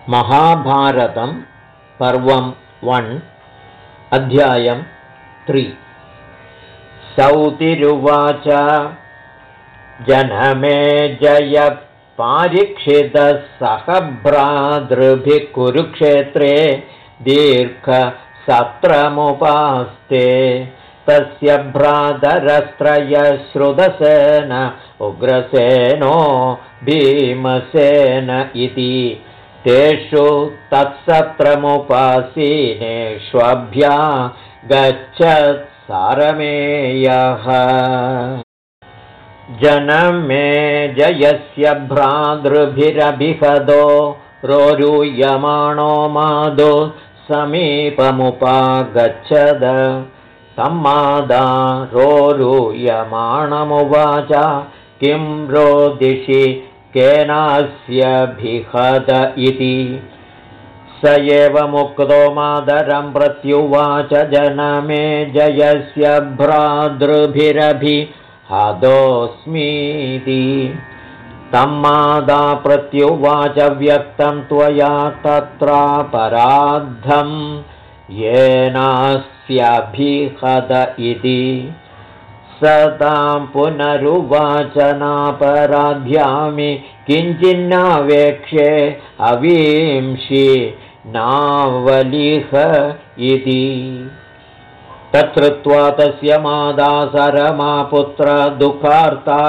महाभारतं पर्वं 1 अध्यायं 3 सौतिरुवाच जनमेजय पारीक्षितः सह भ्रातृभिः कुरुक्षेत्रे दीर्घसत्रमुपास्ते तस्य भ्रातरस्त्रयः श्रुतसेन उग्रसेनो भीमसेन इति तेषु तत्सत्रमुपासीनेष्वभ्या गच्छत् सारमेयः जनमेजयस्य भ्रातृभिरभिहतो रोरुह्यमाणो मादो समीपमुपागच्छद तम्मादा रोरुह्यमाणमुवाच किं रोदिषि केनास्य भिहत इति स एव मुक्तो मातरं प्रत्युवाच जनमेजयस्य भ्रातृभिरभिहतोऽस्मीति तम्मादा प्रत्युवाच व्यक्तं त्वया तत्रापराद्धं येनास्यभिहत इति स तां पुनरुवाच नापराध्यामि किञ्चिन्नावेक्ष्ये अवींषि नावलिह इति तच्छ्रुत्वा तस्य माता सरमा पुत्र दुःखार्ता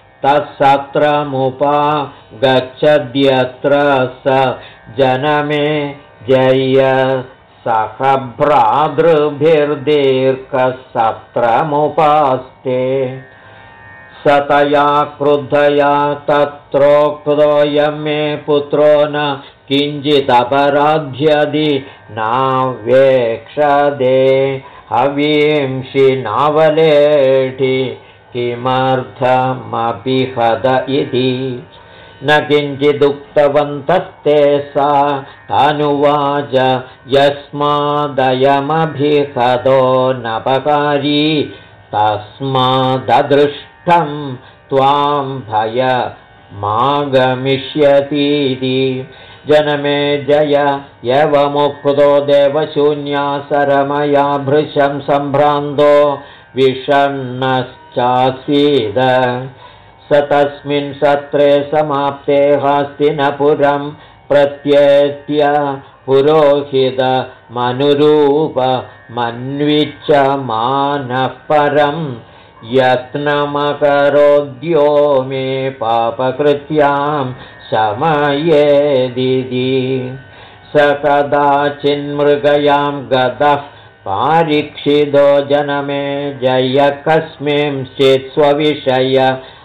तत्सत्रमुपागच्छद्यत्र स जनमेजय सह भ्रातृभिर्दीर्घसत्रमुपास्ते स तया क्रुद्धया तत्रोक्तोऽयं मे पुत्रो न किञ्चिदपराध्यदि नावेक्षदे हवींषि नावलेढि किमर्थमभिहत इति न किञ्चिदुक्तवन्तस्ते सा तानुवाच यस्मादयमभिहतो नपकारी तस्माददृष्टं त्वां भयमागमिष्यतीति जनमेजय एवमुक्तो देवशून्यासरमया भृशं सम्भ्रान्तो विषण्णश्चासीद स तस्मिन् सत्रे समाप्ते हस्तिनपुरं प्रत्येत्य पुरोहितमनुरूपमन्विच्च मानः परं यत्नमकरोद्यो मे पापकृत्यां शमयेदिति स कदाचिन्मृगयां गतः पारीक्षितो जनमेजय कस्मिंश्चित् स्वविषय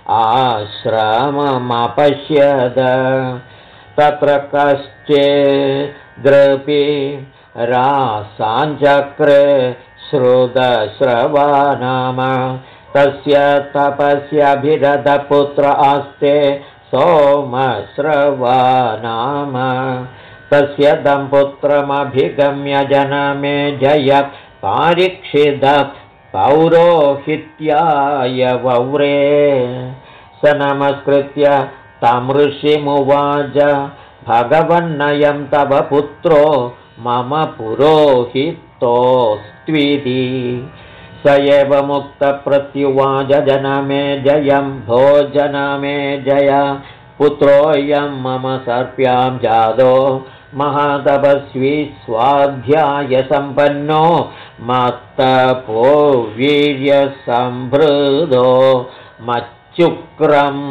आश्रममपश्यद तत्र कश्चिद्रपि रासाञ्चक्रे श्रुतश्रवा नाम तस्य तपस्याभिरतपुत्र आस्ते सोमश्रवा नाम तस्य तं पुत्रमभिगम्य जनमेजय पारीक्षितः पौरोहित्याय वव्रे स नमस्कृत्य तं ऋषिमुवाच भगवन्नयं तव पुत्रो मम पुरोहितोऽस्त्विति स एव मुक्तप्रत्युवाच जनमेजयं भोजनमेजय पुत्रोऽयं मम सर्प्यां जातो महातपस्वी स्वाध्यायसम्पन्नो मत्तपो वीर्यसम्भृदो मच्चुक्रं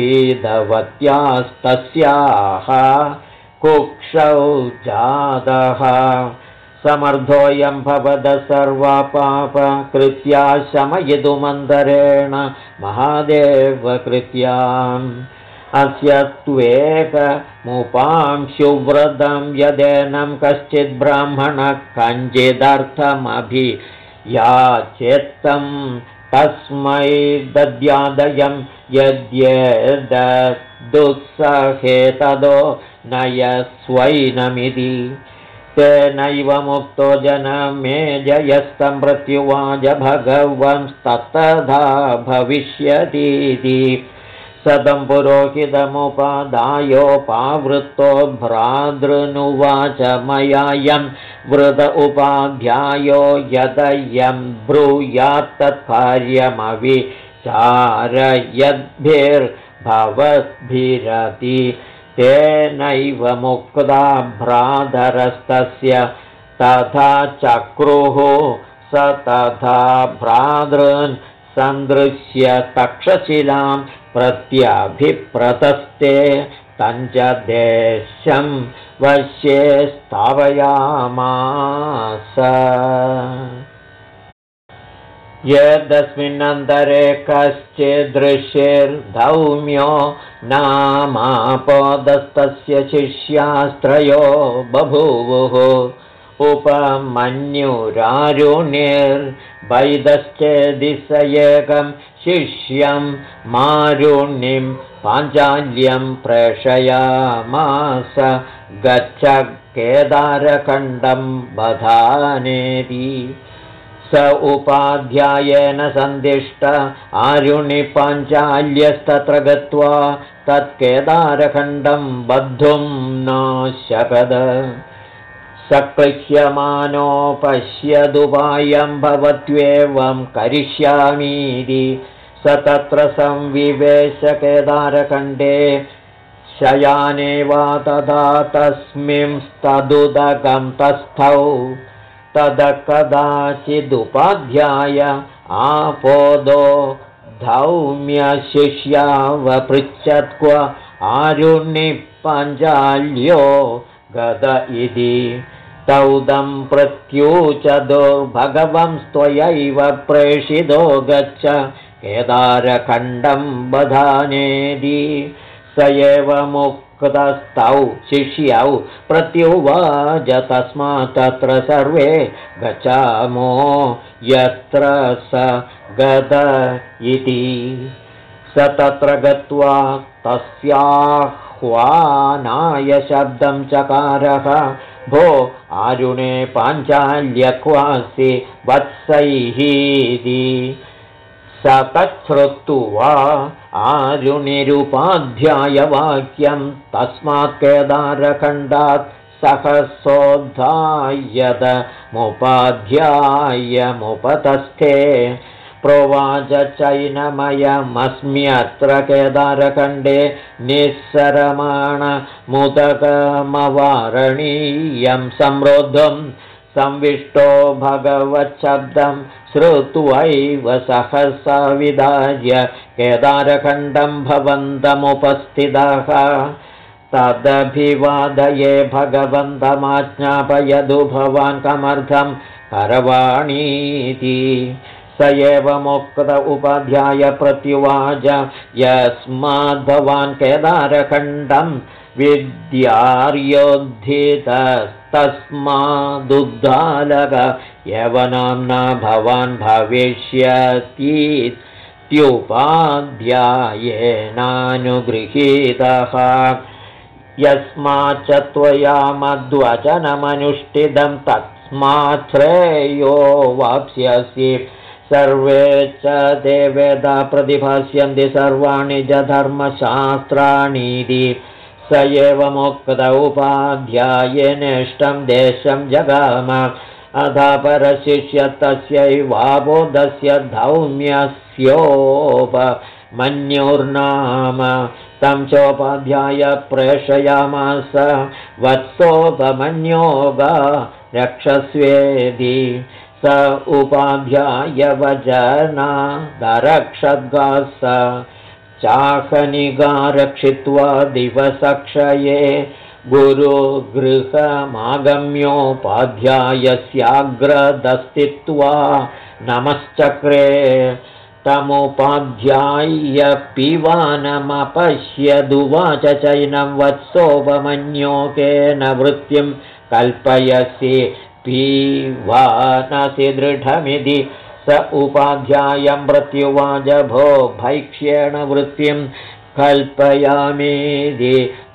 पीतवत्यास्तस्याः कुक्षौ जातः समर्थोऽयं भवतः सर्वपापकृत्या शमयितुमन्तरेण महादेवकृत्याम् अस्य त्वेकमुपांशुव्रतं यदेनं कश्चित् ब्राह्मणः कञ्चिदर्थमभियाचेत्तं तस्मै दद्यादयं यद्येददुत्सहे तदो नयस्वैनमिति तेनैव मुक्तो जनमेजयस्तं प्रत्युवाच भगवंस्ततधा भविष्यतीति सदं पुरोहितमुपादायोपावृत्तो भ्रातृनुवाच मयायं वृत उपाध्यायो यदयं ब्रूयात्तत्कार्यमविचारयद्भिर्भवद्भिरति तेनैव मुक्ता भ्रातरस्तस्य तथा चक्रुः स तथा भ्रातॄन् सन्दृश्य तक्षशिलां प्रत्यभिप्रतस्ते तञ्च देशं वश्ये स्थापयामास। यदस्मिन्नन्तरे कश्चिदृशिर्धौम्यो नामापोदस्तस्य शिष्यास्त्रयो बभूवुः उपमन्युरारुणिर्वैदश्चेदि स एकं शिष्यं मारुणिं पाञ्चाल्यं प्रेषयामास गच्छ केदारखण्डं बधानेति। स उपाध्यायेन सन्दिष्ट आरुणिपाञ्चाल्यस्तत्र गत्वा तत्केदारखण्डं बद्धुं न शकद। सकृह्यमानो पश्यदुपायं भवत्वेवं करिष्यामीति स तत्र संविवेश केदारखण्डे शयाने वा तदा तस्मिंस्तदुदकं तस्थौ तद कदाचिदुपाध्याय आपोदो धौम्यशिष्यावपृच्छत्क्व आरुणिपाञ्चाल्यो गद इति। तौदं प्रत्यूचदुर्भगवं त्वयैव प्रेषितो गच्छ केदारखण्डं बधानेति। स एव मुक्तस्तौ शिष्यौ प्रत्युवाच तस्मात् तत्र सर्वे गच्छामो यत्र स गद इति। स तत्र गत्वा तस्याह्वानाय शब्दं चकारः भो आरुणे पाञ्चाल्य क्वासि वत्सैहीति। स तच्छ्रुत्वा आरुणिरुपाध्यायवाक्यं तस्मात् केदारखण्डात् सहसोद्धायदमुपाध्यायमुपतस्थे प्रोवाच चैनमयमस्म्यत्र केदारखण्डे निःसरमाणमुदकमवारणीयं संरोद्धुं संविष्टो भगवच्छब्दं श्रुत्वैव सहसा विधार्य केदारखण्डं भवन्तमुपस्थितः तदभिवादये भगवन्तमाज्ञापयतु भवान् कमर्थं करवाणीति। स एव मुक्त उपाध्याय प्रत्युवाच यस्माद्भवान् केदारखण्डं विद्यार्योद्धितस्तस्मादुद्धालक यवनाम्ना भवान् भविष्यतीत्युपाध्यायेनानुगृहीतः। यस्माच्च त्वया मद्वचनमनुष्ठितं तस्मात् श्रेयो वाप्स्यसि। सर्वे च ते वेदा प्रतिभास्यन्ति सर्वाणि च धर्मशास्त्राणीति। स एव मुक्त उपाध्यायेनेष्टं देशं जगाम अधपरशिष्य तस्यैवाबोधस्य धौम्यस्योपमन्युर्नाम तं चोपाध्याय प्रेषयामास वत्सोपमन्योगा रक्षस्वेति। स उपाध्यायवचनादरक्षद्गास चाकनिगा रक्षित्वा दिवसक्षये गुरुगृहमागम्योपाध्यायस्याग्रदस्थित्वा नमश्चक्रे तमुपाध्याय पिवानमपश्यदुवाच चैनं वत्सोपमन्योकेन वृत्तिं कल्पयसि पीवानसि दृढमिति। स उपाध्यायं प्रत्युवाच भो भैक्ष्येण वृत्तिं कल्पयामीति।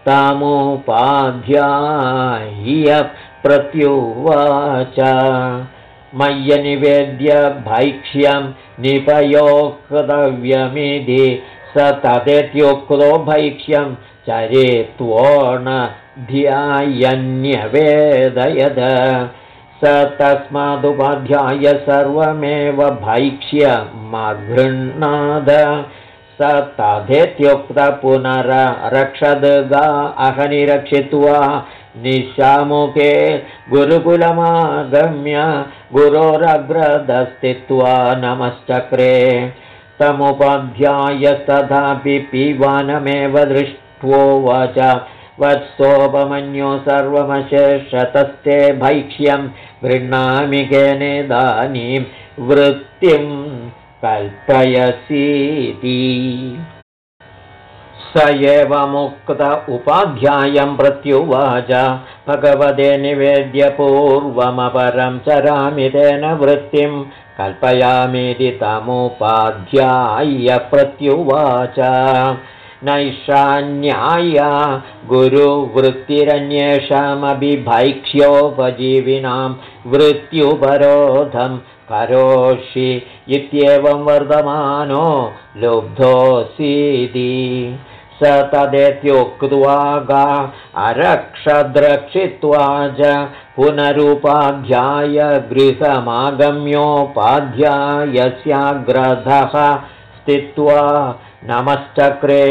तामुपाध्याय प्रत्युवाच मय्यनिवेद्य भैक्ष्यं निपयोक्तव्यमिति। स तदेत्युक्तो भैक्ष्यं चरित्वोऽनध्यायन्यवेदयद स तस्मादुपाध्याय सर्वमेव भैक्ष्यमगृह्णाद स तथेत्युक्त पुनरक्षद्गा अहनिरक्षित्वा निशामुखे गुरुकुलमागम्य गुरोरग्रदस्थित्वा नमश्चक्रे तमुपाध्यायस्तथापि पीवानमेव दृष्ट्वोवाच वत्सोपमन्यो सर्वमशेषतस्ते भैक्ष्यं गृह्णामि केनेदानीं वृत्तिं कल्पयसीति स एव मुक्त उपाध्यायं प्रत्युवाच भगवते निवेद्य पूर्वमपरं चरामि तेन वृत्तिं कल्पयामीति तमुपाध्याय प्रत्युवाच नैषान्याय गुरुवृत्तिरन्येषामभिभैक्ष्योपजीविनां वृत्त्युपरोधं करोषि इत्येवं वर्धमानो लुब्धोऽसीति स तदेत्युक्त्वा गा अरक्षद्रक्षित्वा च पुनरुपाध्याय गृहमागम्योपाध्यायस्याग्रधः स्थित्वा नमश्चक्रे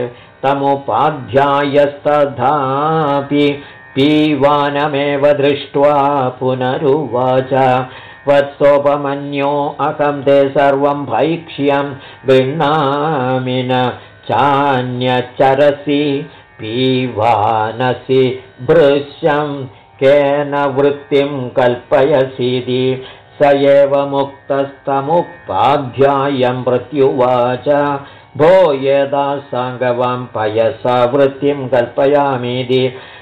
तमुपाध्यायस्तथापि पीवानमेव दृष्ट्वा पुनरुवाच वत्सोपमन्यो अहं ते सर्वं भैक्ष्यं गृह्णामि न चान्यचरसि पीवानसि भृश्यं केन वृत्तिं कल्पयसीति स एव मुक्तस्तमुपाध्यायं प्रत्युवाच भो यदा साङ्गवां पयसा वृत्तिं कल्पयामीति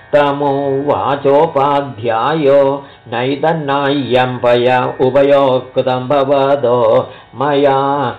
तमुवाचोपाध्यायो नैदन्नाय्यं पया उभयोक्तं भवदो मया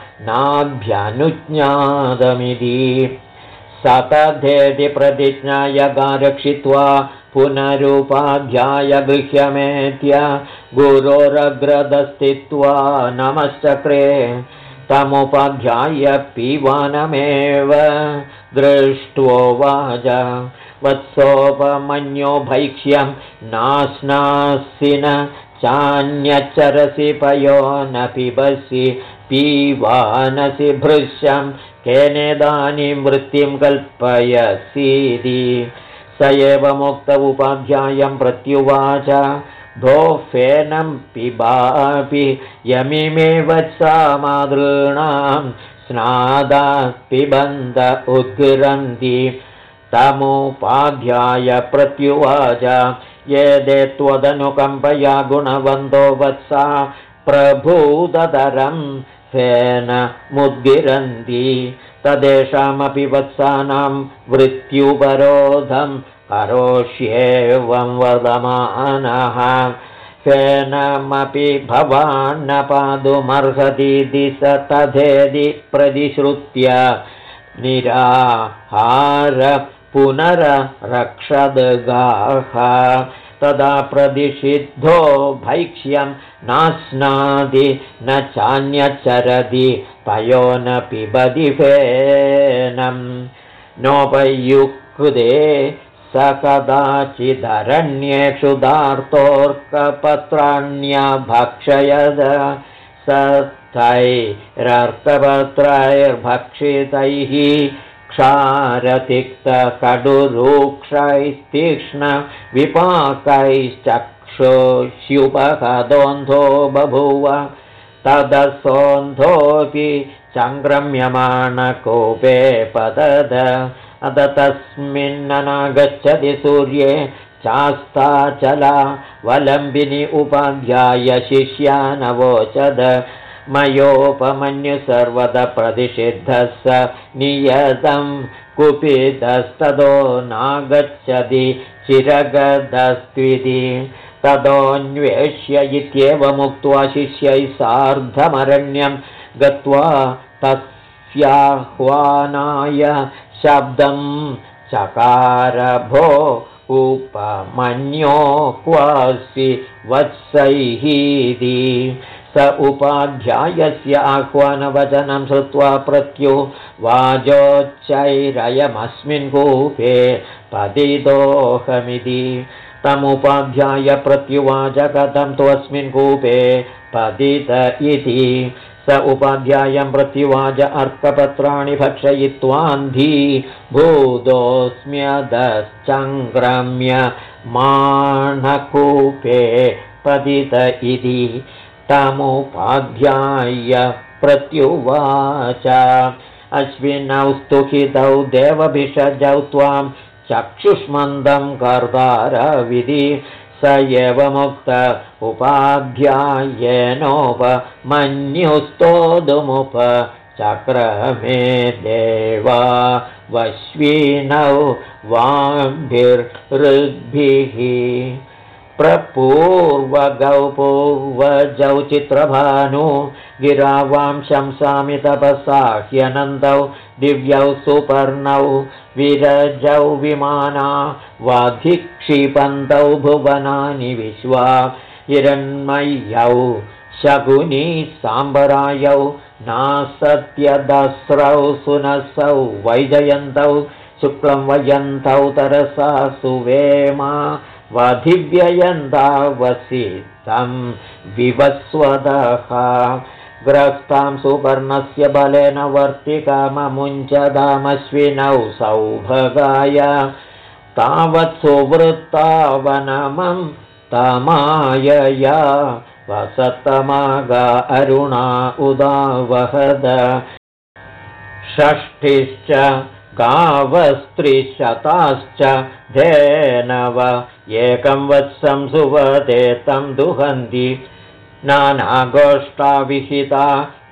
नाभ्यनुज्ञातमिति स तथेति प्रतिज्ञायगा रक्षित्वा पुनरुपाध्याय गृह्यमेत्य गुरोरग्रदस्थित्वा नमश्चक्रे तमुपाध्याय पीवानमेव दृष्ट्वोवाच वत्सोपमन्यो भैक्ष्यं नास्नासि न चान्यचरसि पयो न पिबसि पीवानसि भृश्यं केनेदानीं वृत्तिं कल्पयसीति स एव मुक्त उपाध्यायं प्रत्युवाच भो फेनं पिबापि यमिमे वत्सा मातॄणां स्नादा पिबन्द उद्गिरन्ति तमुपाध्याय प्रत्युवाच ये दे त्वदनुकम्पया गुणवन्तो वत्सा प्रभूततरं फेनमुद्गिरन्ति तदेषामपि वत्सानां वृत्त्युपरोधं करोष्येवं वदमानः फेनमपि भवान् न पातुमर्हतीति स तथेति प्रतिश्रुत्य निराहार पुनररक्षद्गाः तदा प्रतिषिद्धो भैक्ष्यं नास्नाति न चान्यचरति पयो न पिबति फेनं नोपयुक्ते स कदाचिदरण्येषु दार्तोर्कपत्राण्यभक्षयद स तैरर्कपत्रैर्भक्षितैः क्षारतिक्तकडुरूक्षैस्तीक्ष्णविपाकैश्चक्षुष्युपहदोन्धो बभूव तदसोन्धोऽपि सङ्क्रम्यमाणकोपे पतद अत तस्मिन्ननागच्छति सूर्ये चास्ताचला वलम्बिनी उपाध्याय शिष्यानवोचद मयोपमन्यु सर्वदा प्रतिषिद्धः स नियतं कुपितस्ततो नागच्छति चिरगदस्त्विति ततोऽन्वेष्य इत्येवमुक्त्वा शिष्यैः सार्धमरण्यं गत्वा तस्याह्वानाय शब्दं चकार भो उपमन्यो क्वासि वत्सैहीति स उपाध्यायस्य आह्वानवचनं श्रुत्वा प्रत्युवाचोच्चैरयमस्मिन् कूपे पतितोऽहमिति तमुपाध्याय प्रत्युवाच कथं त्वस्मिन् कूपे पतित इति स उपाध्यायं प्रत्युवाच अर्कपत्राणि भक्षयित्वान्धी भूतोऽस्म्यदश्चङ्क्रम्य माणकूपे पतित इति तमुपाध्याय प्रत्युवाच अश्विनौ स्तुहितौ देवभिषजौ त्वां चक्षुष्मन्दं कर्तारविधि स एवमुक्त उपाध्यायेनोपमन्युस्तोदुमुपचक्रमे देवा वश्विनौ वाग्भिर्ऋग्भिः प्रपूर्वगौ पूर्वजौ चित्रभानु गिरावां शंसामि तपसा ह्यनन्दौ दिव्यौ सुपर्णौ विरजौ विमाना वाधिक्षिपन्तौ भुवनानि विश्वा हिरण्मय्यौ शकुनी साम्बरायौ नासत्यदस्रौ सुनसौ वैजयन्तौ शुक्लं वयन्तौ तरसा सुवेमा वाधिव्ययन्ता वसितं विवस्वदः ग्रस्तां सुपर्णस्य बलेन वर्तिकाममुञ्चदामश्विनौ सौभगाय तावत् सुवृत्तावनमं तमायया वसतमागा अरुणा उदावहद षष्ठिश्च गावस्त्रिशताश्च धेनव एकं वत्सं सुवदे तं दुहन्ति नानागोष्ठाविहिता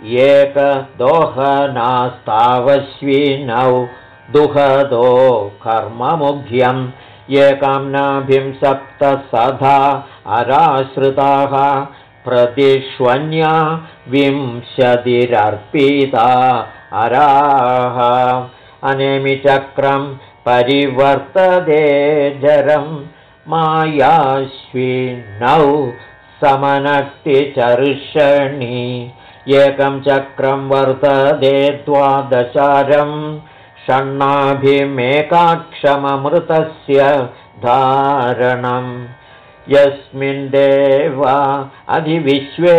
एकदोहनास्तावश्विनौ दुहदो कर्ममुख्यम् एकां नाभिं सप्तसधा अराश्रिताः प्रतिष्वन्या विंशतिरर्पिता अराः अनेमिचक्रं परिवर्तते जरं मायाश्विनौ समनक्तिचर्षणि एकं चक्रं वर्तते द्वादशारं षण्णाभिमेकाक्षममृतस्य धारणम् यस्मिन् देवा अधिविश्वे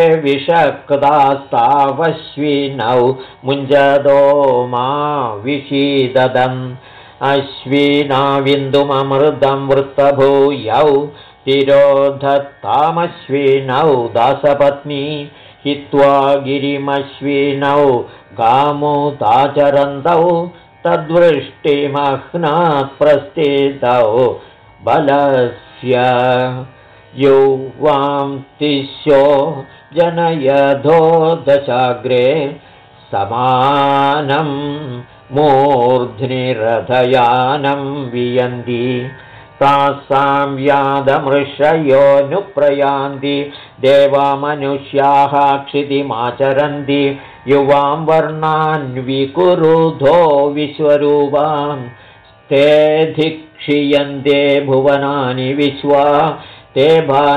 विषक्तास्तावश्विनौ मुञ्जदो मा विषीददम् अश्विनाविन्दुममृतं वृत्तभूयौ तिरोधत्तामश्विनौ दासपत्नी हित्वा गिरिमश्विनौ गामुदाचरन्तौ तद्वृष्टिमह्नात् प्रस्थितौ बलस्य युवां तिस्यो जनयधो दशाग्रे समानं मूर्ध्नि रथयानं वियन्ति तासां यादमृषयोऽनुप्रयान्ति देवा मनुष्याः क्षितिमाचरन्ति युवां वर्णान्विकुरुधो विश्वरूपां तेऽधिक्षीयन्ते भुवनानि विश्वा ते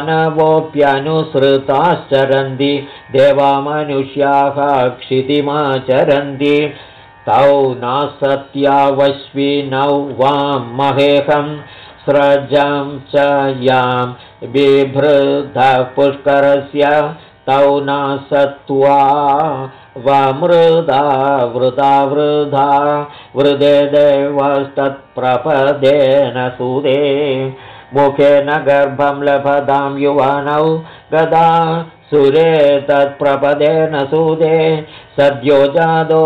भानवोऽप्यनुसृताश्चरन्ति देवा मनुष्याः क्षितिमाचरन्ति तौ नासत्यावश्विनौ वां महेहं स्रजं च यां बिभृतः पुष्करस्य तौ नासत्वा वमृदा वृदा वृधा वृदे देवस्तत्प्रपदेन सुदे मुखेन गर्भं लभतां युवानौ गदा सुरे तत्प्रपदेन सुदे सद्यो जातो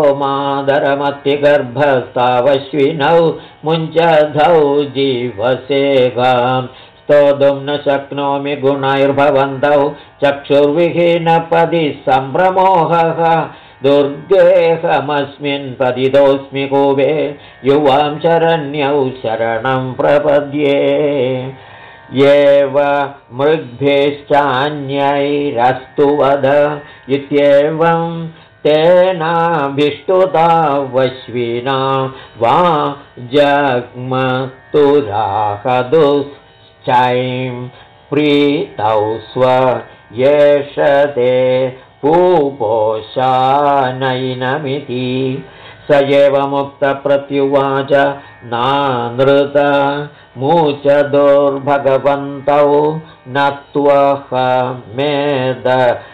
मादरमत्तिगर्भस्तावश्विनौ मुञ्चधौ जीवसेगां स्तोतुं न शक्नोमि गुणैर्भवन्तौ चक्षुर्विहीनपदि सम्भ्रमोहः दुर्गेहमस्मिन् पतितोऽस्मि कूपे युवां शरण्यौ शरणं प्रपद्ये एव मृग्भिश्चान्यैरस्तु वद इत्येवं तेनाभिष्टुता वश्विना वा जग्मतुराहदुश्चैं प्रीतौ स्व येष ते पूपोषानैनमिति स एव मुक्तप्रत्युवाच नानृत मूच दुर्भगवन्तौ नत्वहमेद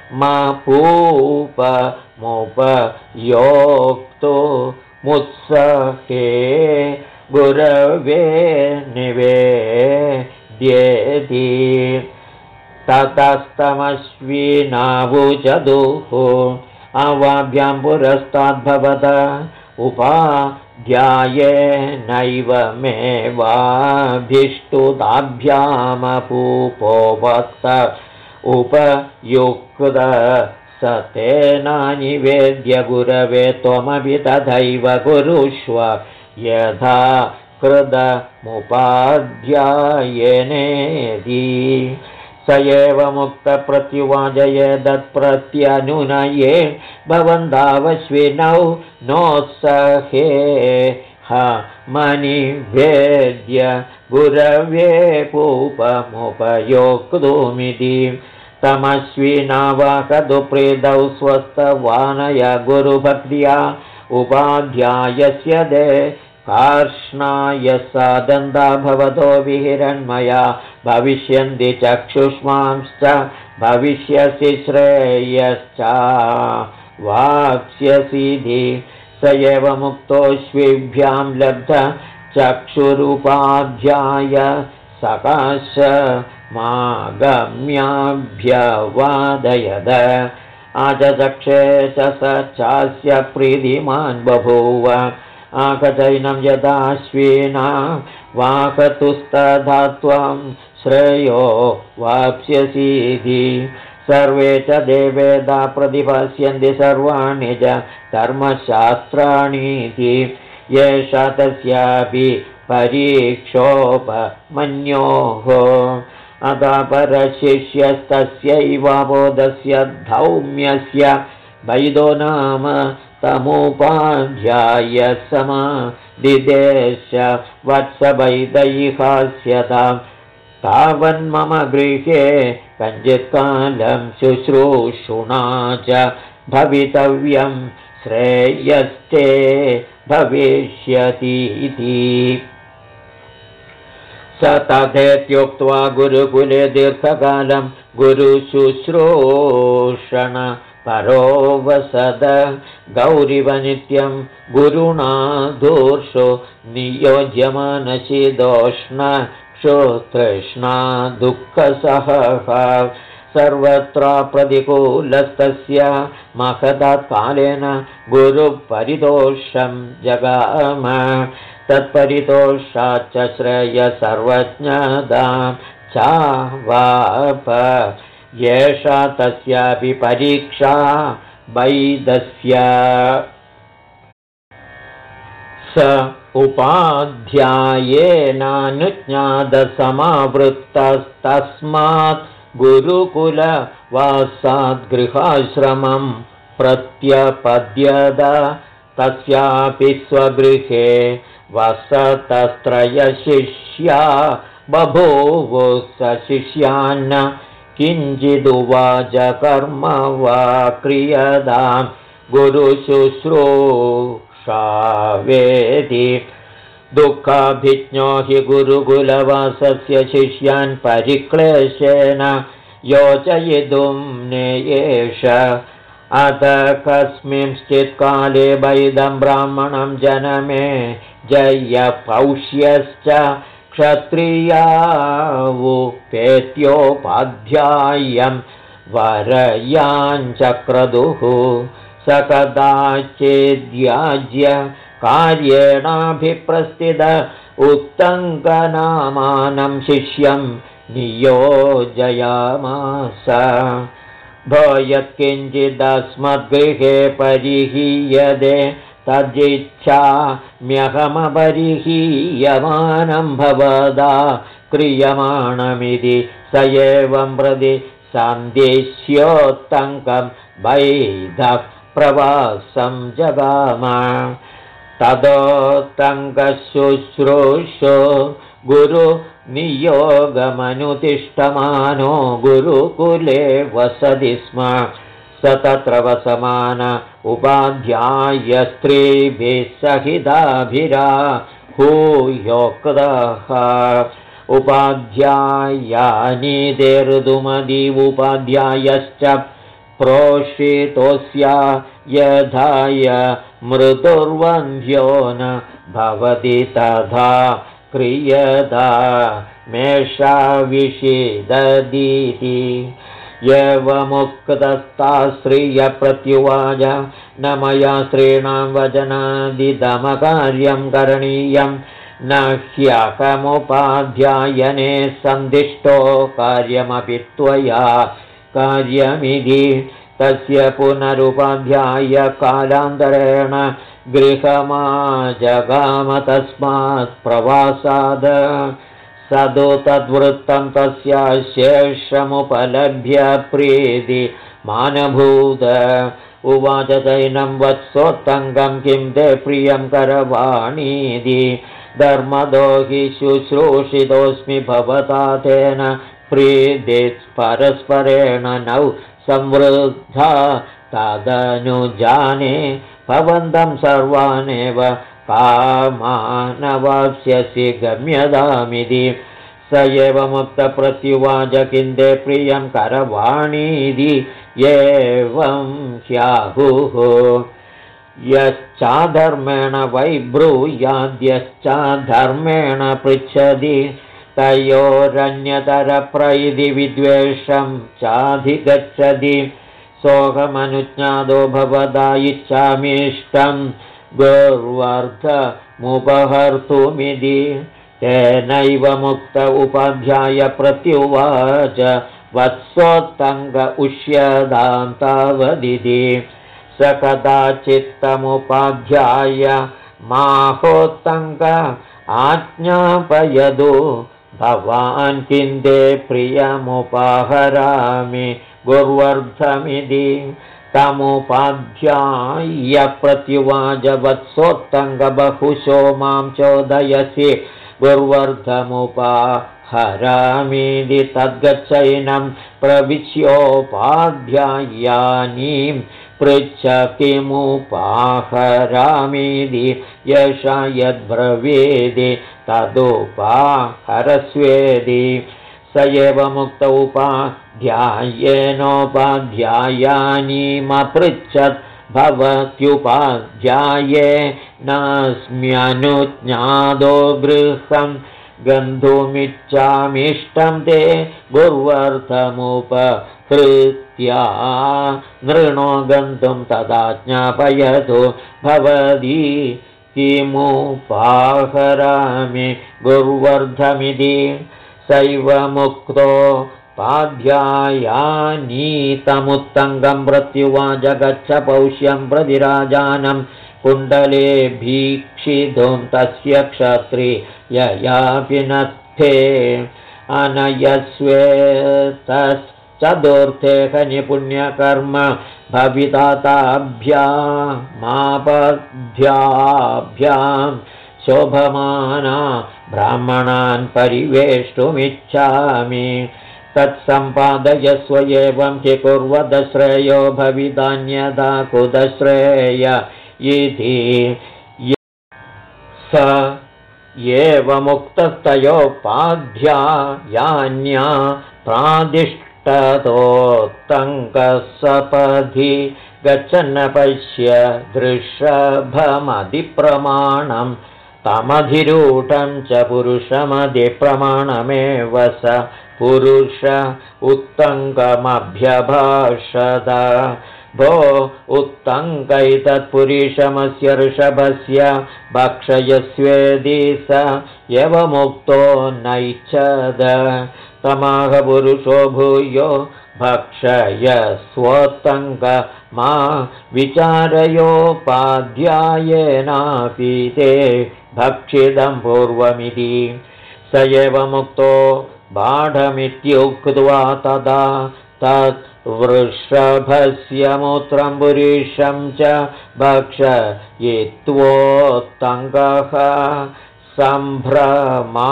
मपूपमुपयोक्तु मुत्सहे गुरवे निवेद्येति ततस्तमश्विनावुचदुः अवाभ्यां पुरस्ताद्भवत उपाध्यायेनैव मेवाभीष्टुताभ्यामपूपो वक्त उपयुक्त स तेनानिवेद्य गुरवे त्वमपि तथैव कुरुष्व यथा कृतमुपाध्यायेनेति स एव मुक्तप्रत्युवाचयेदत्प्रत्यनुनये भवन्तावश्विनौ नोत्सहे ह मनिवेद्य गुरवे पूपमुपयोक्तुमिति तमश्विनावाकतु प्रीतौ स्वस्थवानय गुरुभक्त्या उपाध्यायस्य दे कार्ष्णाय सादन्ता भवतो विहिरण्मया भविष्यन्ति चक्षुष्मांश्च भविष्यसि श्रेयश्च वाक्स्यसीधि स एव मुक्तोऽश्विभ्यां लब्ध चक्षुरुपाध्याय सकाश मागम्याभ्यवादयद आचचक्षे च स चास्य प्रीतिमान् बभूव आकचैनं यदाश्विना वाकतुस्तथा त्वं श्रेयो वाप्स्यसीति सर्वे च देवेदा प्रतिपश्यन्ति सर्वाणि च धर्मशास्त्राणीति येषा तस्यापि परीक्षोपमन्योः अतःपरशिष्यस्तस्यैवाबोधस्य धौम्यस्य वैदो नाम तमुपाध्याय समादिदेश वत्सवैदैहास्यतां तावन्मम गृहे कञ्चित्कालं शुश्रूषुणा च भवितव्यं श्रेयस्ते भविष्यतीति स तथेत्युक्त्वा गुरुकुले दीर्घकालं गुरुशुश्रूषण परोवसद गौरिवनित्यं गुरुणा धूर्षो नियोज्यमानशीदोष्ण क्षुतृष्णा दुःखसहः सर्वत्र प्रतिकूलस्तस्य महदात्कालेन गुरुपरितोषं जगाम तत्परितोषाच्च श्रेय सर्वज्ञदां चावाप येषा तस्यापि परीक्षा वैदस्य स उपाध्यायेनानुज्ञातसमावृत्तस्तस्मात् गुरुकुलवासात् गृहाश्रमं प्रत्यपद्यत तस्यापि स्वगृहे वसतस्त्रयशिष्या बभूवुः स शिष्यान् किञ्चिदुवाच कर्म वा क्रियतां गुरुशुश्रूषावेति दुःखाभिज्ञो हि गुरुकुलवासस्य शिष्यान् परिक्लेशेन योजयितुं नेयेष अत कस्मिंश्चित् काले वैदं ब्राह्मणं जनमे जयपौष्यश्च क्षत्रियावुपेत्योपाध्यायं वरयाञ्चक्रदुः स कदाचिद्याज्य कार्येणाभिप्रस्थित उत्तङ्कनामानं शिष्यं नियोजयामास भो यत्किञ्चिदस्मद्गृहे परिहीयते तद्दिच्छाम्यहमपरिहीयमानं भवदा क्रियमाणमिति स एवं प्रति सन्देश्योत्तङ्कं वैदः प्रवासं जगाम तदोत्तङ्कशुश्रूषो गुरुनियोगमनुतिष्ठमानो गुरुकुले वसति स्म स तत्र वसमान उपाध्याय स्त्रीभिः सहिताभिराहूयोक्तः उपाध्यायानि ते ऋतुमती उपाध्यायश्च प्रोषितोऽस्य यथाय मृदुर्वन्ध्यो न भवति तथा क्रियता मेषा विषीदतीति एवमुक्तस्ता श्रियप्रत्युवाच न मया स्त्रीणां वचनादिदमकार्यं करणीयं न ह्यहमुपाध्यायने सन्दिष्टो कार्यमपि त्वया कार्यमिति तस्य पुनरुपाध्याय कालान्तरेण गृहमाजगाम तस्मात् प्रवासाद सदु तद्वृत्तं तस्य शेषमुपलभ्य प्रीति मानभूत उवाच चैनं वत्सोत्तङ्गं किं ते प्रियं करवाणीति धर्मदो हि शुश्रूषितोऽस्मि भवता तेन प्रीतिः परस्परेण नौ संवृद्धा तदनुजाने भवन्तं सर्वानेव कामानवाप्स्यसि गम्यतामिति स एव मुक्तप्रत्युवाच किं ते प्रियं करवाणीति एवं ह्याहुः यश्चाधर्मेण वैब्रूयाद्यश्चाधर्मेण पृच्छति तयोरन्यतरप्रैतिविद्वेषं चाधिगच्छति सोऽहमनुज्ञातो भवता इच्छामीष्टं गौर्वार्थमुपहर्तुमिति तेनैव मुक्त उपाध्याय प्रत्युवाच वत्सोत्तङ्ग उष्यतां तावदिति स कदाचित्तमुपाध्याय माहोत्तङ्ग आज्ञापयतु भवान् किं ते प्रियमुपाहरामि गुर्वर्धमिति तमुपाध्याय प्रत्युवाच वत्सोत्तङ्ग बहुशो मां चोदयसि गुर्वर्धमुपाहरामीति तद्गच्छैनं प्रविश्योपाध्यायानीं पृच्छ किमुपाहरामीति यशा यद्ब्रवीति तदुपाहरस्वेति स एव मुक्त उपाध्यायेनोपाध्यायानीमपृच्छत् भवत्युपाध्याये नास्म्यनुज्ञातो गृहं गन्तुमिच्छामीष्टं ते गुर्वर्थमुपहृत्या नृणो गन्तुं तदा ज्ञापयतु भवती किमुपाहरामि गुर्वर्धमिति सैव मुक्तो पाध्यायानीतमुत्तङ्गं प्रत्युवाच गच्छ पौष्यं प्रतिराजानं कुण्डले भीक्षितुं तस्य क्षत्रिययापि नत्थे अनयस्वेतश्चतुर्थे निपुण्यकर्म भविताताभ्यामापद्भ्याभ्यां शोभमाना ब्राह्मणान् परिवेष्टुमिच्छामि तत्सम्पादयस्व एवं हि कुर्वद श्रेयो भवितान्यथा कुतश्रेय इति स एवमुक्तस्तयोपाध्यायान्या प्रादिष्टतोत्तङ्कसपथि गच्छन्न पश्य दृषभमधिप्रमाणं तमधिरूढं च पुरुषमधिप्रमाणमेव स पुरुष उत्तङ्कमभ्यभाषत भो उत्तङ्कैतत्पुरुषमस्य ऋषभस्य भक्षयस्वेदि स एवमुक्तो नैच्छद तमाह पुरुषो भूयो भक्षय स्वोत्तङ्क मा विचारयोपाध्यायेनापि ते भक्षितं पूर्वमिति स एवमुक्तो बाढमित्युक्त्वा तदा तत् वृषभस्य मूत्रं पुरुषं च भक्षयित्वोत्तङ्कः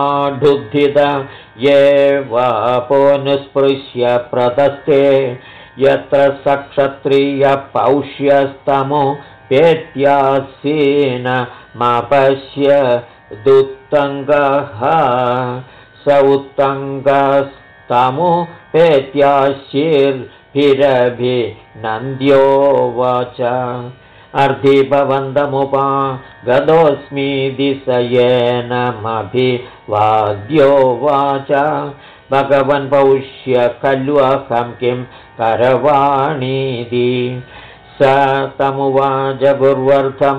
सम्भ्रमाढुद्धित ये वापोनुस्पृश्य प्रतस्ते यत्र सक्षत्रियपौष्यस्तमो पेत्यासीन मापश्य दुत्तङ्गः स उत्तङ्गस्तमो पेत्याशीर्भिरभिनन्द्योवाच अर्धिभवन्तमुपा गतोऽस्मि दिशयेनमभिवाद्योवाच भगवन् पौष्य खलु अहं किं करवाणीति स तमुवाच गुर्वर्थं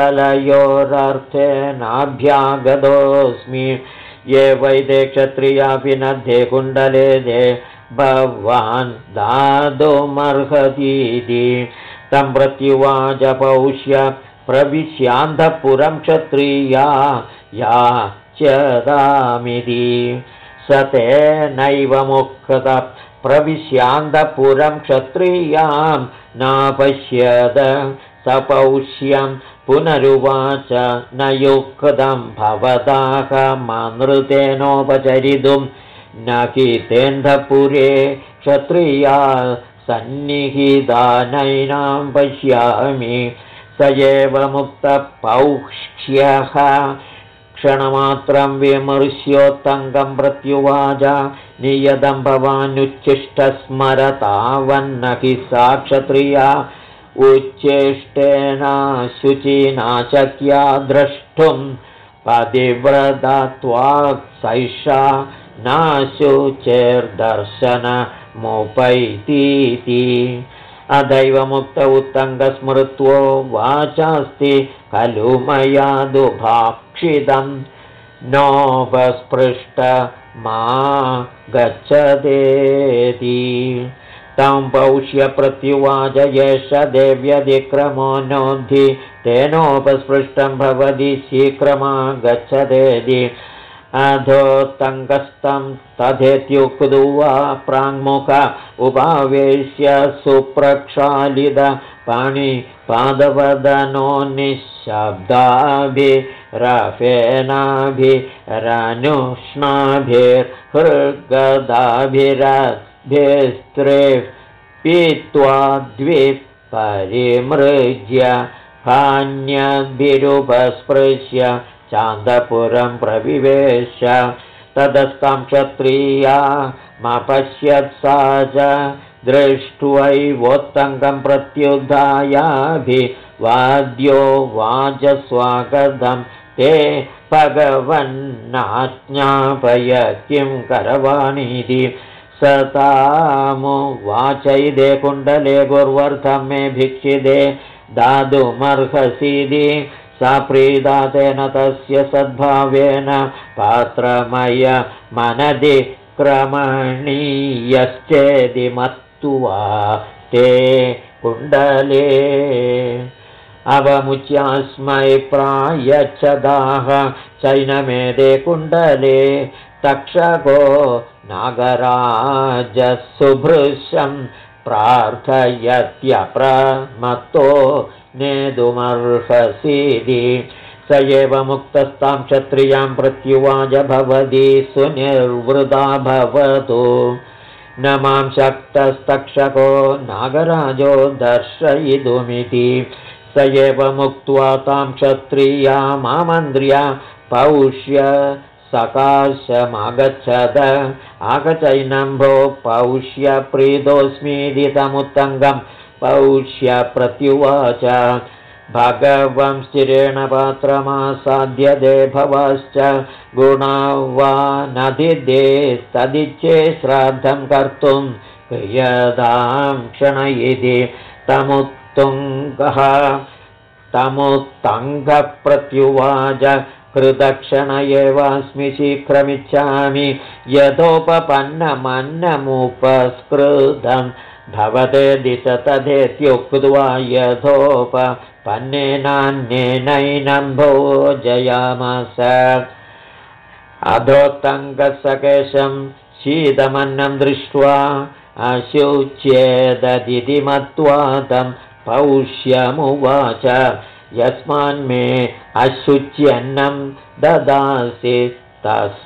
कुण्डलयोरर्थेनाभ्यागतोऽस्मि ये वैदे क्षत्रियापि नद्धे कुण्डले दे भवान् दातुमर्हतीति तं प्रत्युवाच पौष्य प्रविश्यान्तपुरं क्षत्रिया याच्यतामिति स तेनैव मुक्त प्रविश्यान्तपुरं क्षत्रियां नापश्यद स पौष्यं पुनरुवाच न युक्तं भवताकमनृतेनोपचरितुं न कितेन्धपुरे क्षत्रिया सन्निहितानैनां पश्यामि स एव मुक्तपौक्ष्यः क्षणमात्रं विमर्श्योत्तङ्गं प्रत्युवाच नियतं भवानुच्छिष्टस्मरतावन्न हि सा क्षत्रिया उच्चेष्टेन शुचिना शक्या द्रष्टुं पतिव्रता त्वाक्सैषा नाशुचेर्दर्शनमुपैतीति अदैव मुक्त उत्तङ्गस्मृत्वो वाचास्ति खलु मया दुभाक्षितं नोपस्पृष्ट मा गच्छदेति तं पौष्य प्रत्युवाच एष देव्यतिक्रमो नोद्धि तेनोपस्पृष्टं भवति शीघ्रमा गच्छदेति अधोत्तङ्गस्तं तथेत्युक्त्वा प्राङ्मुख उपावेश्य सुप्रक्षालित पाणिपादवदनो निःशब्दाभिरफेनाभिरनुष्णाभिर्हृद्गदाभिरभ्यस्त्रे पीत्वा द्विपरिमृज्य हान्यद्भिरुपस्पृश्य चान्दपुरं प्रविवेश तदस्तां क्षत्रिया मपश्यत् सा च दृष्ट्वैवोत्तङ्गं प्रत्युद्धायाभिवाद्यो वाचस्वागतं ते भगवन्नाज्ञापय किं करवाणीति स तामुवाचैदे कुण्डले गुर्वर्थं मे भिक्षिदे दातुमर्हसीति सा प्रीता तेन तस्य सद्भावेन पात्रमय मनदि क्रमणीयश्चेदि मत्वा ते कुण्डले अवमुच्यास्मै प्रायच्छदाः चैनमेदे कुण्डले तक्षको नागराजसुभृशं प्रार्थयत्यप्रमत्तो नेतुमर्हसीति स एव मुक्तस्तां क्षत्रियां प्रत्युवाच भवती सुनिर्वृता भवतु न मां शक्तस्तक्षको नागराजो दर्शयितुमिति स एव मुक्त्वा तां क्षत्रियामामन्त्र्य पौष्य सकाशमागच्छद आगचैनम्भो पौष्य प्रीतोऽस्मीति तमुत्तङ्गं पौष्य प्रत्युवाच भगवंश्चिरेण पात्रमासाद्यते भवश्च गुणा वा नदिदे तदिच्छे श्राद्धं कर्तुं क्रियतां क्षणयिति तमुत्तङ्गः प्रत्युवाच कृतक्षण एवास्मि शीघ्रमिच्छामि यथोपपन्नमन्नमुपस्कृतं भवते दिश तथेत्युक्त्वा यथोपपन्नेनान्येनैनं भोजयामास अधोत्तङ्गसकेशं शीतमन्नं दृष्ट्वा अशुच्येददिति मत्वा तं पौष्यमुवाच यस्मान्मे अशुच्यन्नं ददासि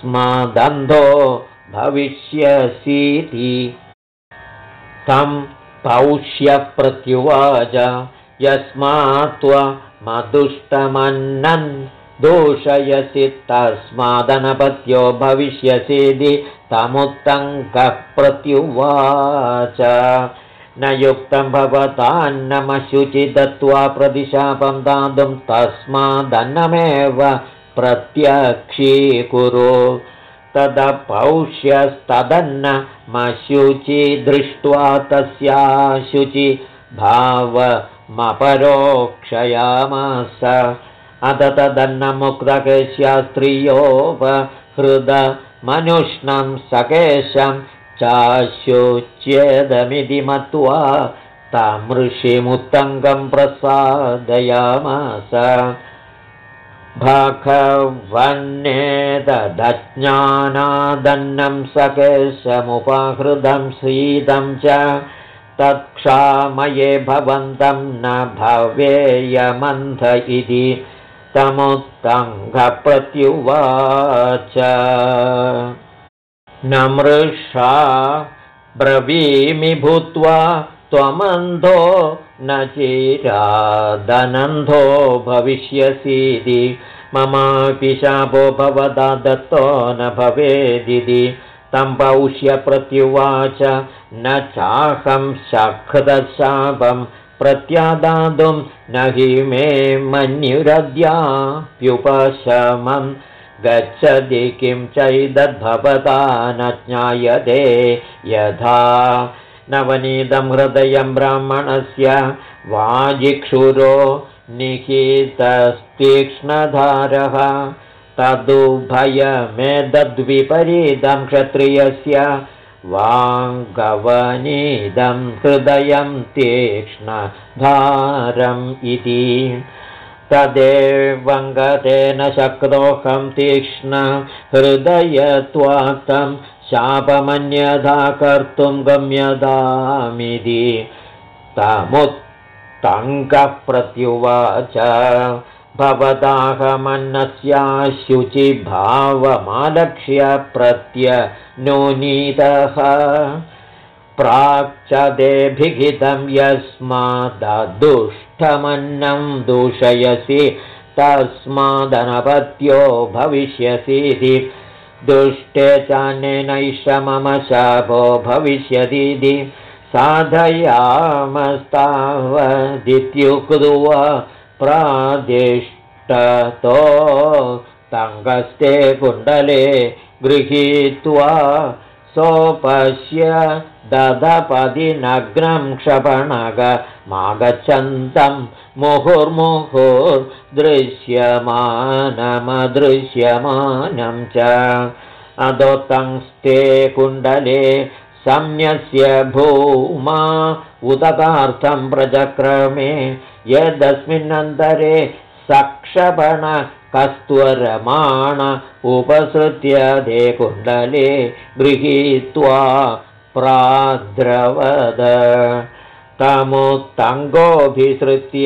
तस्मादन्धो भविष्यसीति तं पौष्यः प्रत्युवाच यस्मात् त्वमदुष्टमन्नन् दूषयसि तस्मादनपत्यो भविष्यसीति तमुत्तङ्कः प्रत्युवाच न युक्तं भवतान्नमशुचि दत्त्वा प्रतिशापं दातुं तस्मादन्नमेव प्रत्यक्षीकुरु तदपौष्यस्तदन्नमशुचि दृष्ट्वा तस्याशुचि भावमपरोक्षयामास अथ तदन्नमुक्तकेश्या स्त्रियोपहृदमनुष्णं सकेशं चाशुच्येदमिति मत्वा तमृषिमुत्तङ्गं प्रसादयामास भगवन्नेतदज्ञानादन्नं सकेशमुपहृदं शीतं च तत्क्षामये भवन्तं न भवेयमन्थ इति तमुत्तङ्गप्रत्युवाच न मृषा ब्रवीमि भूत्वा त्वमन्धो न चिरादनन्धो भविष्यसीति ममापि शापो भवता दत्तो न भवेदिति तं पौष्य प्रत्युवाच न चाहं शक्तशापं प्रत्यादातुं न हि मे मन्युरद्याप्युपशमं गच्छति किं चैदद्भवता न ज्ञायते यथा नवनीतं हृदयं ब्राह्मणस्य वाजिक्षुरो निहितस्तीक्ष्णधारः तदुभयमेतद्विपरीतं क्षत्रियस्य वाङ्गवनीदं हृदयं तीक्ष्णधारम् इति तदेवङ्गतेन शक्तोऽहं तीक्ष्णहृदयत्वात्तं शापमन्यथा कर्तुं गम्यतामिति तमुत्तङ्कः प्रत्युवाच भवताहमन्नस्याशुचिभावमालक्ष्य प्रत्यनोनीतः प्राक्चदेभिहितं यस्माददुष्टमन्नं दूषयसि तस्मादनपत्यो भविष्यसीति दुष्टे चान्येनैष मम शापो भविष्यतीति साधयामस्तावदित्युक्त्वा प्रादिष्टतो तङ्गस्ते कुण्डले गृहीत्वा सोपश्य दधपदिनग्नं क्षपणगमागच्छन्तं मुहुर्मुहुर्दृश्यमानमदृश्यमानं च अधोत्तंस्ते कुण्डले सम्यस्य भूमा उदकार्थं प्रचक्रमे यदस्मिन्नन्तरे सक्षपण कस्त्वरमाण उपसृत्य दे कुण्डले गृहीत्वा प्राद्रवद तमुत्तङ्गोऽभिसृत्य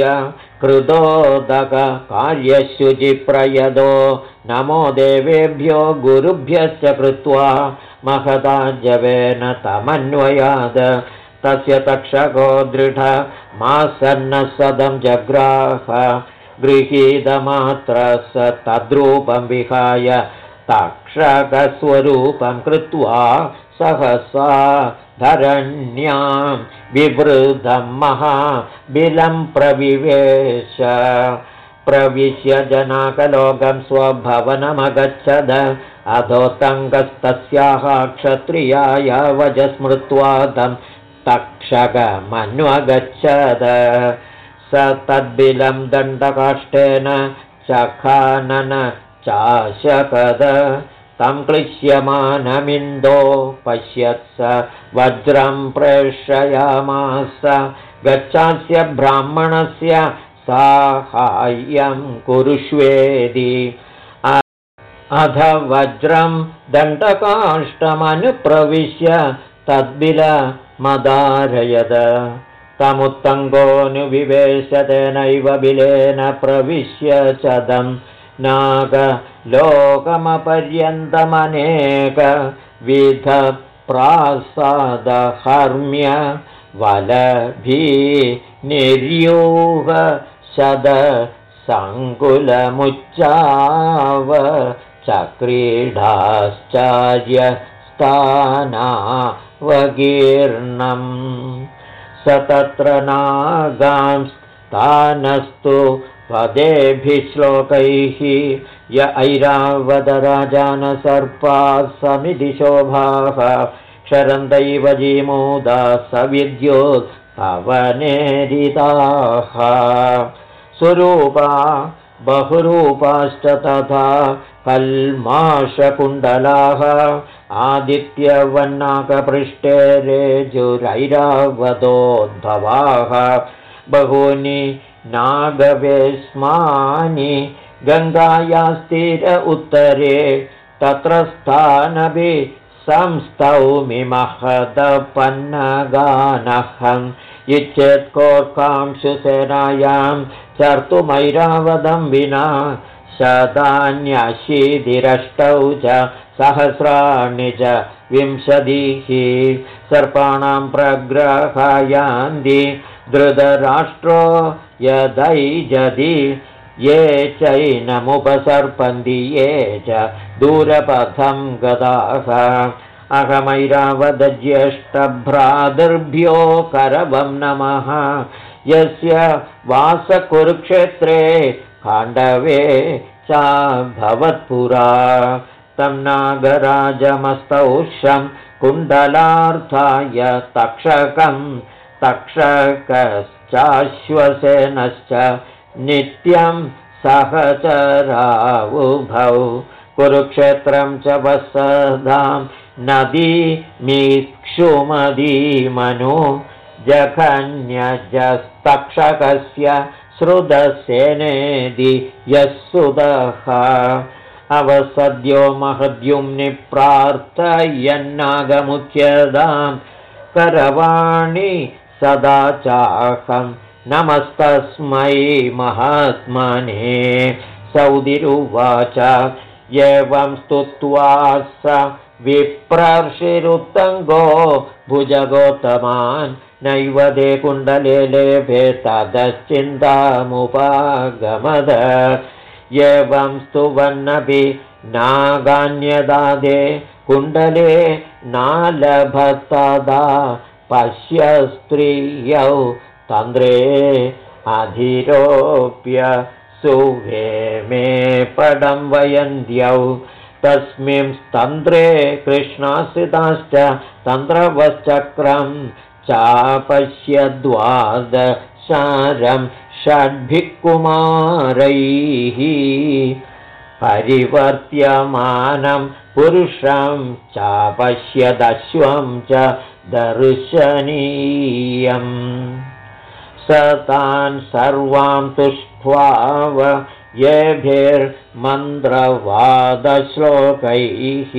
कृतोदककार्यशुचिप्रयदो नमो देवेभ्यो गुरुभ्यश्च कृत्वा महता जवेन तमन्वयाद तस्य तक्षको दृढमासन्नसदं जग्राह गृहीतमात्र स तद्रूपं विहाय तक्षकस्वरूपं कृत्वा सहसा धरण्यां विवृतं महाबिलं प्रविवेश प्रविश्य जनाकलोकं स्वभवनमगच्छद अधोत्तङ्गस्तस्याः क्षत्रियाय वजस्मृत्वा तं तक्षकमन्वगच्छद स तद्बिलं दण्डकाष्ठेन चखानन चाशकद तं क्लिश्यमानमिन्दो पश्यत्स वज्रं प्रेषयामास गच्छास्य ब्राह्मणस्य साहाय्यं कुरुष्वेदि अध वज्रं दण्डकाष्ठमनुप्रविश्य तद्बिलमदारयद तमुत्तङ्गोऽनुविवेश तेनैव बिलेन प्रविश्य चदं नागलोकमपर्यन्तमनेकविधप्रासादहर्म्य वलभी निर्यूह शदसङ्कुलमुच्चाव चक्रीडाश्चार्यस्थानावकीर्णम् स तत्र नागांस्तानस्तु पदेभिः श्लोकैः य ऐरावतराजानसर्पाः समिति शोभाः क्षरन्दैव जीमूदा सविद्युत् पवनेरिताः स्वरूपा बहुरूपाश्च तथा कल्माषकुण्डलाः आदित्यवन्नाकपृष्ठे रेजुरैरावतोद्भवाः बहूनि नागवेश्मानि गङ्गायास्तिर उत्तरे तत्र स्थानभि संस्थौमि महदपन्नगानहम् इच्छेत्कोर्कांशुसेनायां चर्तुमैरावतं विना शतान्यशीतिरष्टौ च सहस्राणि च 20 सर्पाणां प्रग्रहायान्ति धृतराष्ट्रो यदैजति ये चैनमुपसर्पन्ति ये च दूरपथं गताः अहमैरावतज्येष्ठभ्रातृभ्यो करवं नमः यस्य वासकुरुक्षेत्रे खाण्डवे चाभवत्पुरा तं नागराजमस्तौषं कुण्डलार्थाय तक्षकश्चाश्वसेनश्च नित्यं सहचरावुभौ कुरुक्षेत्रं च वसदां नदीमीक्षुमदीमनु जघन्यजस्तक्षकस्य श्रुतसेनेदि यः सुतः अवसद्यो महद्युम्नि प्रार्थयन्नागमुच्यतां करवाणि सदा चाहं नमस्तस्मै महात्मने सौदिरुवाच एवं स्तुत्वा स विप्रर्षिरुत्तङ्गो भुजगोत्तमान् नैव ते कुण्डले लेभे तदश्चिन्तामुपागमद एवं स्तुवन्नपि नागान्यदादे कुण्डले नालभतदा पश्य स्त्रियौ तन्द्रे अधिरोप्य सुवेमे पदं वयन्त्यौ तस्मिंस्तन्द्रे कृष्णासिताश्च तन्द्रवश्चक्रं चापश्यद्वादशारं षड्भिः कुमारैः परिवर्त्यमानं पुरुषं चापश्यदश्वं च दर्शनीयम् स तान् सर्वां तुष्ट्वाव येभिर्मन्त्रवादश्लोकैः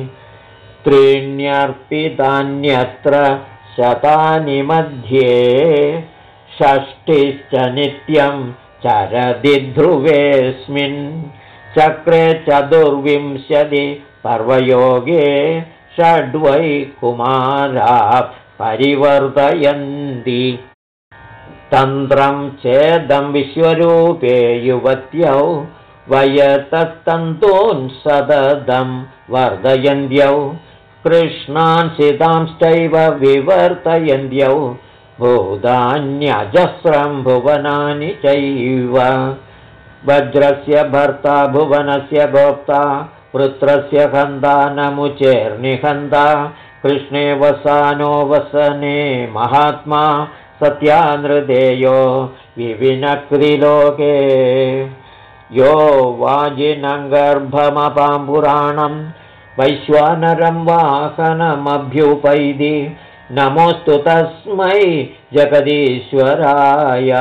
त्रीण्यर्पितान्यत्र शतानि मध्ये षष्टिश्च नित्यं चरति ध्रुवेऽस्मिन् चक्रे 24 पर्वयोगे षड्वै कुमारा परिवर्तयन्ति तन्त्रं चेदं विश्वरूपे युवत्यौ वयतस्तन्तून् सततं वर्धयन्त्यौ कृष्णांसितांश्चैव विवर्तयन्त्यौ भूतान्यजस्रं भुवनानि चैव वज्रस्य भर्ता भुवनस्य गोप्ता पुत्रस्य हन्ता नमुचेर्निहन्ता कृष्णे वसानो वसने महात्मा सत्यानृदेयो विविनक्रिलोके यो वाजिनगर्भमपां पुराणं वैश्वानरं वाहनमभ्युपैति नमोऽस्तु तस्मै जगदीश्वराय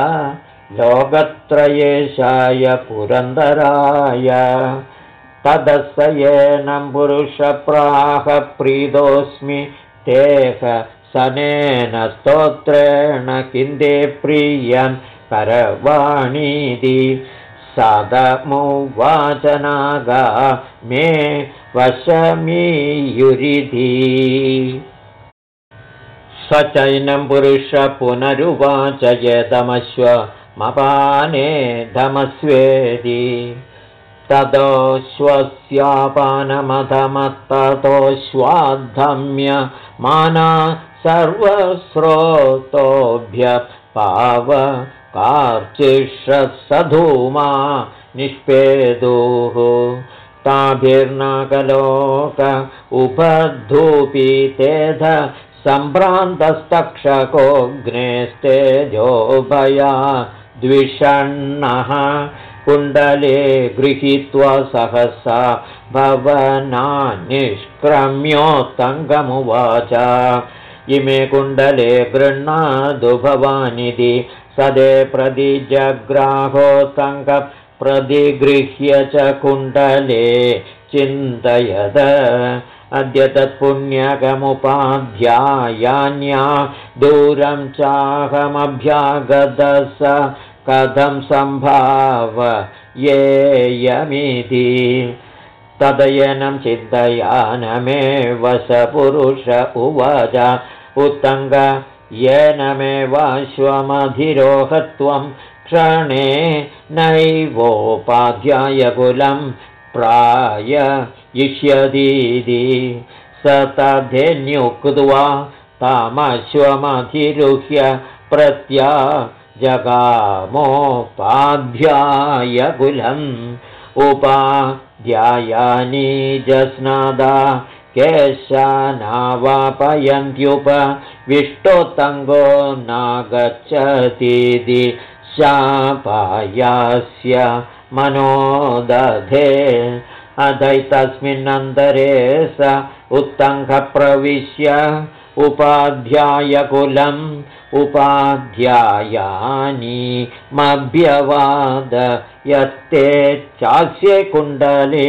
लोकत्रयेशाय पुरन्दराय तदस्येनं पुरुषप्राह प्रीतोऽस्मि तेह सनेन स्तोत्रेण किन्दे प्रियं करवाणीति सदमुवाचनागा मे वशमीयुरिति स चैनं पुरुष पुनरुवाच यदमश्वमपाने धमस्वेदि ततोऽश्वस्यापानमधमत्ततोऽश्वाद्धम्य माना सर्वस्रोतोभ्य पावकार्चिषत्सधूमा निष्पेदुः ताभिर्नागलोक उपधूपितेध सम्भ्रान्तस्तक्षकोऽग्नेस्तेजोभया द्विषण्णः कुण्डले गृहीत्वा सहसा भवनान्निष्क्रम्योत्तङ्गमुवाच इमे कुण्डले गृह्णातु भवानिति सदे प्रतिजग्राहोत्तङ्ग प्रतिगृह्य च कुण्डले चिन्तयद अद्य तत्पुण्यकमुपाध्यायान्या दूरं चाहमभ्यागतः स कथं सम्भावयेयमिति तदयनं चिन्तयानमेव स पुरुष उवाच उत्तङ्ग येनमेवाश्वमधिरोहत्वं क्षणे नैवोपाध्यायकुलं प्राययिष्यतीति स तथेन्युक्त्वा तामश्वमधिरुह्य प्रत्याजगामोपाध्यायकुलम् उपाध्यायानि जस्नादा केशानावापयन्त्युपविष्टोत्तङ्गो नागच्छतीति शापायास्य मनोदधे अधैतस्मिन्नन्तरे स उत्तङ्गप्रविश्य उपाध्यायकुलम् उपाध्यायानि मभ्यवाद यत्ते चास्य कुण्डले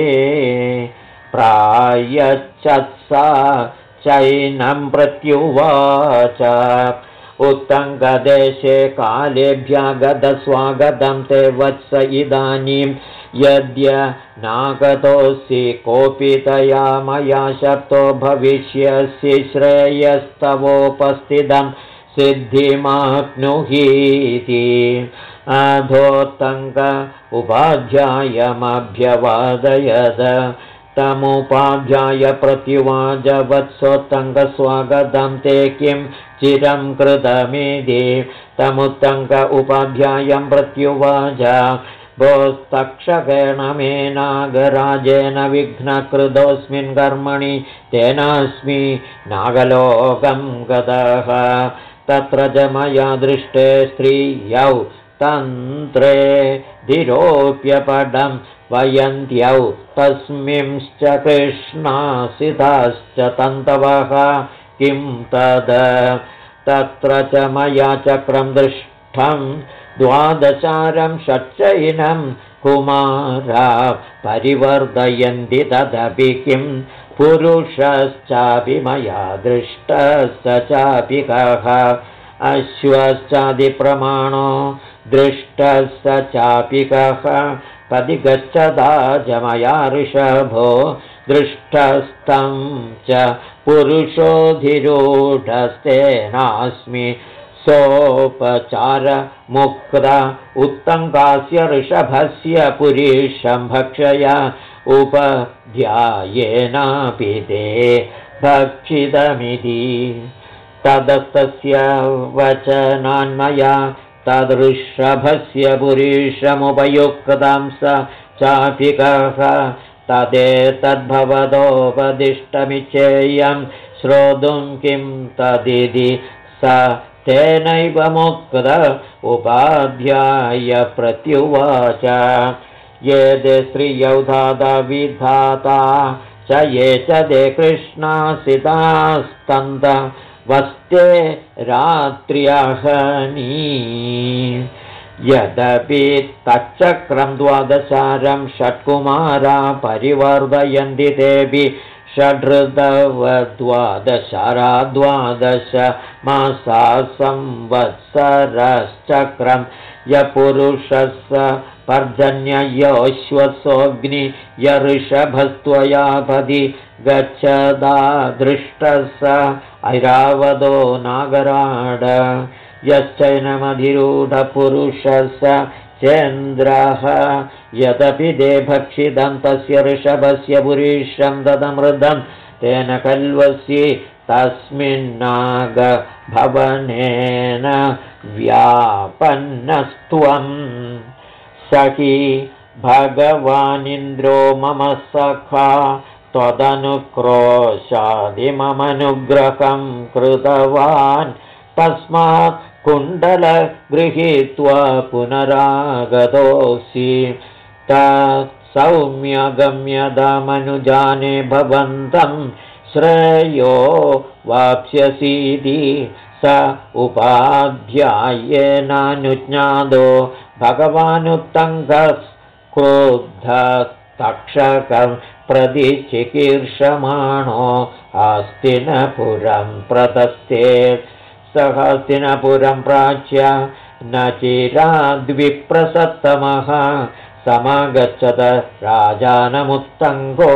प्रायच्छत्सा चैनं प्रत्युवाच उत्तङ्गदेशे कालेभ्यागतस्वागतं ते वत्स इदानीं यद्य नागतोऽसि कोऽपि तया मया शप्तो भविष्यसि श्रेयस्तवोपस्थितं सिद्धिमाप्नुहीति अधोत्तङ्ग उपाध्यायमभ्यवादयद तमुपाध्याय प्रत्युवाच वत्सोत्तङ्गस्वागतं ते किं चिरं कृतमिति तमुत्तङ्ग उपाध्यायं प्रत्युवाच भोस्तक्षकेण मे नागराजेन विघ्नकृतोऽस्मिन् कर्मणि तेनास्मि नागलोकं गतः तत्र च मया दृष्टे स्त्रियौ तन्त्रे धिरोप्यपडं वयन्त्यौ तस्मिंश्च कृष्णासिताश्च तन्तवः किं तद तत्र च मया चक्रं दृष्टं द्वादशारं षट्चैनं कुमारा परिवर्धयन्ति तदपि किं पुरुषश्चापि मया दृष्टः स चापि कः अश्वश्चादिप्रमाणो दृष्टः स चापि कः पदि गच्छदा च मया ऋषभो दृष्टस्तं च पुरुषोऽधिरूढस्तेनास्मि सोपचारमुक्त उत्तङ्गास्य ऋषभस्य पुरीशं भक्षया उपध्यायेनापि ते भक्षितमिति तदस्तस्य वचनान्मया तदृषभस्य पुरीशमुपयुक्तं स चापि कः तदेतद्भवदोपदिष्टमिच्छेयं श्रोतुं किं तदिति स तेनैव मुक्त उपाध्याय प्रत्युवाच ये ते स्त्रियौ धाता विधाता च ये च ते कृष्णासितास्तन्त वस्ते रात्र्यहनी यदपि तच्चक्रं द्वादशारं षट्कुमारा परिवर्धयन्ति तेऽपि षड्ऋतवद्वादशारा द्वादश मासा संवत्सरश्चक्रं यपुरुषः पर्जन्ययोश्वसोऽग्नि यऋषभस्त्वया पदि गच्छदा दृष्टः स ऐरावतो नागराड यश्चैनमधिरूढपुरुषः स चेन्द्रः यदपि दे भक्षितं तस्य ऋषभस्य पुरीशं ददमृदं तेन कल्वसि तस्मिन्नागभवनेन व्यापन्नस्त्वम् स हि भगवानिन्द्रो मम सखा त्वदनुक्रोशादिममनुग्रहं कृतवान् तस्मात् कुण्डलगृहीत्वा पुनरागतोऽसि तत्सौम्यगम्यदमनुजाने भवन्तं श्रेयो वाप्स्यसीति स उपाध्यायेनानुज्ञातो भगवानुत्तङ्गः क्रुद्धस्तक्षकं प्रति चिकीर्षमाणो हस्तिनपुरं प्रतस्ते स हस्तिनपुरं प्राच्य न चिराद्विप्रसत्तमः समागच्छत राजानमुत्तङ्गो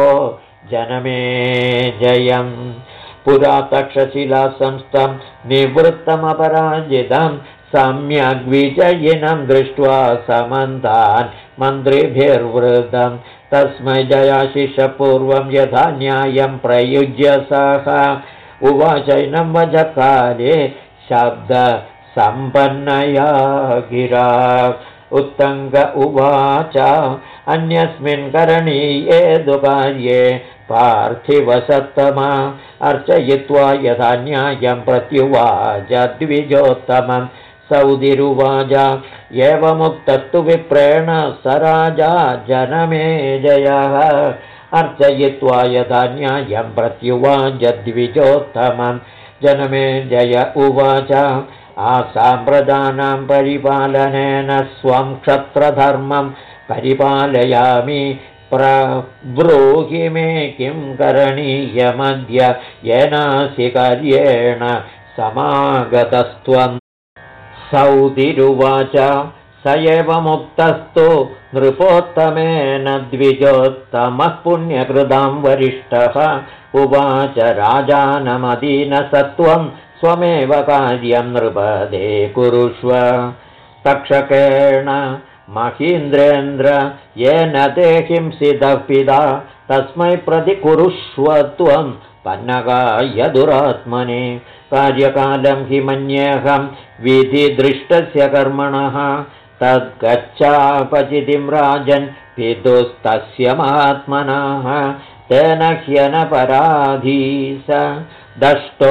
जनमेजयम् पुरा तक्षशिलासंस्थं निवृत्तमपराजितं सम्यग्विजयिनं दृष्ट्वा समन्तान् मन्त्रिभिर्वृतं तस्मै जयाशिषपूर्वं यथा न्यायं प्रयुज्य सः उवाचैनं वचकाले शब्दसम्पन्नया गिरा उत्तङ्ग उवाच अन्यस्मिन् करणीये दुकार्ये पार्थिवसत्तमा अर्चयित्वा यथा न्यायं प्रत्युवाच द्विजोत्तमं सौदिरुवाच एवमुक्तस्तु विप्रेण स राजा जनमेजयः अर्चयित्वा यथा न्यायं प्रत्युवाच द्विजोत्तमं जनमेजय उवाच आसां प्रजानां परिपालनेन स्वं क्षत्रधर्मं परिपालयामि प्रब्रूहि मे किं करणीयमद्य येनासि कार्येण समागतस्त्वं सौदिरुवाच स एव मुक्तस्तु नृपोत्तमेन द्विजोत्तमः पुण्यकृतां वरिष्ठः उवाच राजानमदीनसत्त्वं स्वमेव कार्यं नृपदे कुरुष्व तक्षकेण महीन्द्रेन्द्र येन ते हिंसितः पिता तस्मै प्रतिकुरुष्व त्वं पन्नगाय दुरात्मने कार्यकालं हि मन्येऽहं विधिदृष्टस्य कर्मणः तद्गच्छापचितिं राजन् पितुस्तस्य महात्मनः तेन ह्यनपराधी स दष्टो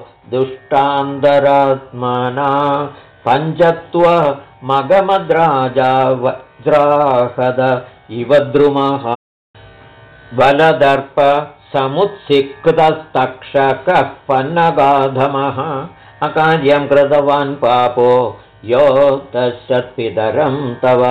दुष्टान्तरात्मना पञ्चत्व मगमद्राजा वज्राहद इव द्रुमः बलदर्प समुत्सिक्तस्तक्षकः पन्नगाधमः अकार्यं कृतवान् पापो यो तस्सत्पितरं तव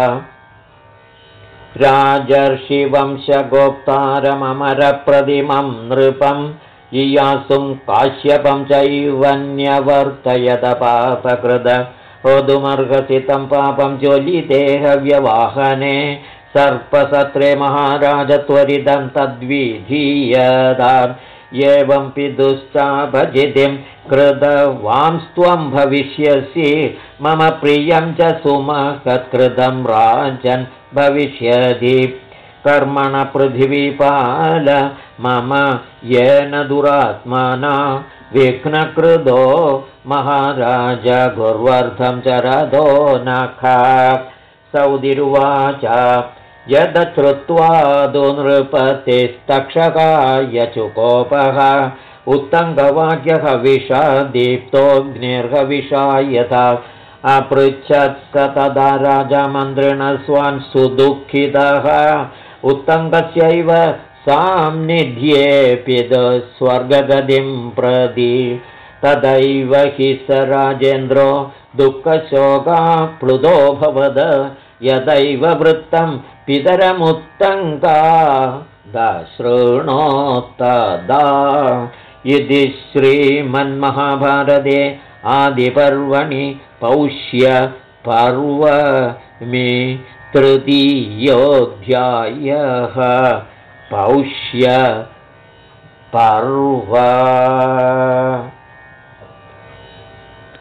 राजर्षिवंशगोप्तारममरप्रतिमं नृपम् इयासुं काश्यपं चैवन्यवर्तयत पापकृद होदुमर्हसि तं पापं ज्वलिदेहव्यवाहने सर्पसत्रे महाराज त्वरितं तद्विधीयताम् एवं पितुश्चाभजितिं कृतवांस्त्वं भविष्यसि मम प्रियं च सुमहत्कृतं राजन् भविष्यति कर्मण पृथिवीपाल मम येन दुरात्मना विघ्नकृतो महाराज गुर्वर्धं चरदो नखा सौदिरुवाच यदश्रुत्वा नृपतिस्तक्षकाय चुकोपः उत्तङ्गवाक्यहविषा दीप्तोऽग्निर्हविषा यथा अपृच्छत् स तदा राजमन्त्रिणः स्वान् सुदुःखितः उत्तङ्गस्यैव साम्निध्येऽपि स्वर्गगतिं प्रति तदैव हि स राजेन्द्रो दुःखशोकाप्लुतो भवद यदैव वृत्तं पितरमुत्तङ्गा दशृणोत्तदा इति श्रीमन्महाभारते आदिपर्वणि पौष्यपर्वमि तृतीयोऽध्यायः पौष्य पर्व।